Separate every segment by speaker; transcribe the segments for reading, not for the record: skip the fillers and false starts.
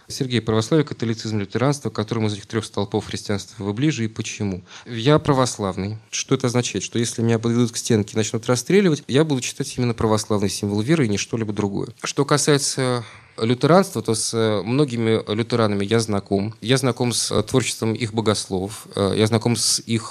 Speaker 1: Сергей, православие, католицизм, лютеранство, к которому из этих трех столпов христианства вы ближе и почему? Я православный. Что это означает? Что если меня подведут к стенке и начнут расстреливать, я буду читать именно православный символ веры и не что-либо другое. Что касается лютеранства, то с многими лютеранами я знаком. Я знаком с творчеством их богословов. Я знаком с их,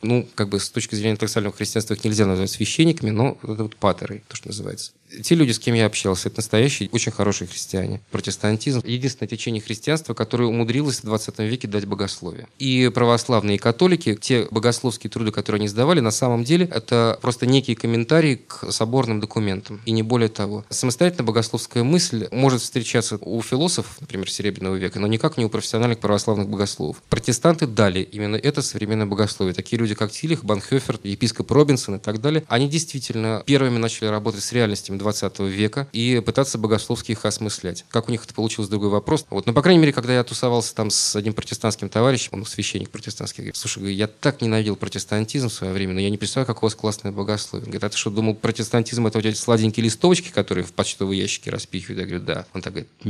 Speaker 1: с точки зрения ортодоксального христианства их нельзя назвать священниками, но это вот патеры, то, что называется. Те люди, с кем я общался, это настоящие, очень хорошие христиане. Протестантизм — единственное течение христианства, которое умудрилось в 20 веке дать богословие. И православные, и католики, те богословские труды, которые они сдавали, на самом деле это просто некие комментарии к соборным документам, и не более того. Самостоятельно богословская мысль может встречаться у философов, например, Серебряного века, но никак не у профессиональных православных богословов. Протестанты дали именно это современное богословие. Такие люди, как Тилих, Банхёфер, епископ Робинсон и так далее, они действительно первыми начали работать с реальностями 20 века и пытаться богословски их осмыслять. Как у них это получилось, другой вопрос. Но, по крайней мере, когда я тусовался там с одним протестантским товарищем, он священник протестантский, говорит: слушай, я так ненавидел протестантизм в свое время, но я не представляю, как у вас классное богословие. Он говорит: а ты что, думал, протестантизм — это вот эти сладенькие листовочки, которые в почтовые ящики распихивают? Я говорю: да. Он так говорит: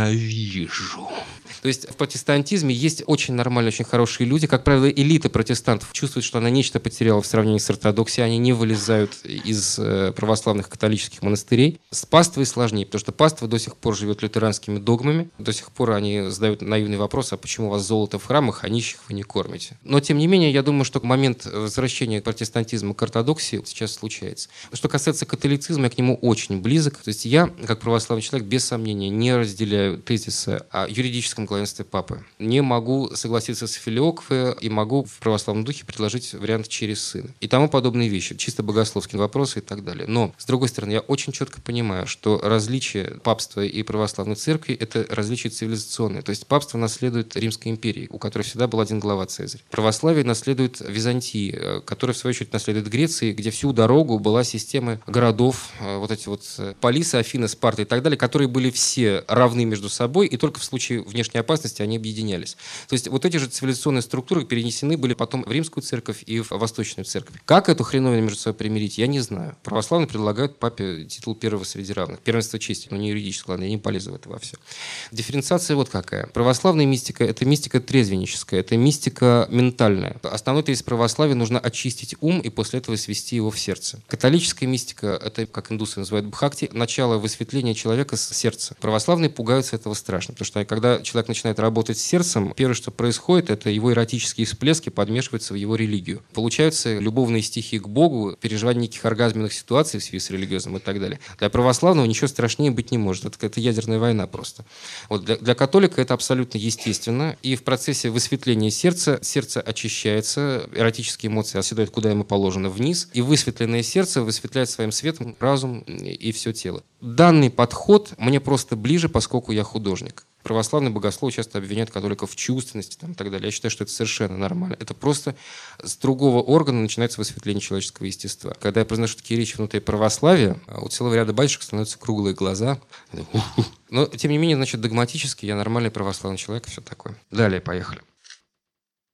Speaker 1: ненавижу. То есть в протестантизме есть очень нормальные, очень хорошие люди. Как правило, элита протестантов чувствует, что она нечто потеряла в сравнении с ортодоксией. Они не вылезают из православных католических монастырей. С паствой сложнее, потому что паства до сих пор живет лютеранскими догмами. До сих пор они задают наивный вопрос: а почему у вас золото в храмах, а нищих вы не кормите? Но, тем не менее, я думаю, что момент возвращения протестантизма к ортодоксии сейчас случается. Что касается католицизма, я к нему очень близок. То есть я, как православный человек, без сомнения, не разделяю тезиса о юридическом главенстве папы. Не могу согласиться с филиокве и могу в православном духе предложить вариант через сына. И тому подобные вещи. Чисто богословские вопросы и так далее. Но, с другой стороны, я очень четко понимаю, что различие папства и православной церкви — это различие цивилизационное. То есть папство наследует Римской империи, у которой всегда был один глава Цезарь. Православие наследует Византии, которая, в свою очередь, наследует Греции, где всю дорогу была система городов, вот эти вот полисы, Афины, Спарта и так далее, которые были все равны между собой, и только в случае внешней опасности они объединялись. То есть вот эти же цивилизационные структуры перенесены были потом в Римскую церковь и в Восточную церковь. Как эту хреновину между собой примирить, я не знаю. Православные предлагают папе титул первого среди равных. Первенство чести, но не юридическое, ладно, я не полезу в это во все. Дифференциация вот какая. Православная мистика — это мистика трезвенническая, это мистика ментальная. Основной тезис православия — нужно очистить ум и после этого свести его в сердце. Католическая мистика — это, как индусы называют бхакти, начало высветления человека с сердца. Православные пугаются этого страшно, потому что когда человек начинает работать с сердцем, первое, что происходит, это его эротические всплески подмешиваются в его религию. Получаются любовные стихи к Богу, переживание неких оргазменных ситуаций в связи с религиозным и так далее. Для православного ничего страшнее быть не может. Это ядерная война просто. Вот для католика это абсолютно естественно. И в процессе высветления сердца сердце очищается, эротические эмоции оседают куда ему положено, вниз. И высветленное сердце высветляет своим светом разум и все тело. Данный подход мне просто ближе, поскольку я художник. Православные богословы часто обвиняют католиков в чувственности и так далее. Я считаю, что это совершенно нормально. Это просто с другого органа начинается высветление человеческого естества. Когда я произношу такие речи внутри православия, у целого ряда батюшек становятся круглые глаза. Но, тем не менее, значит, догматически я нормальный православный человек и все такое. Далее, поехали.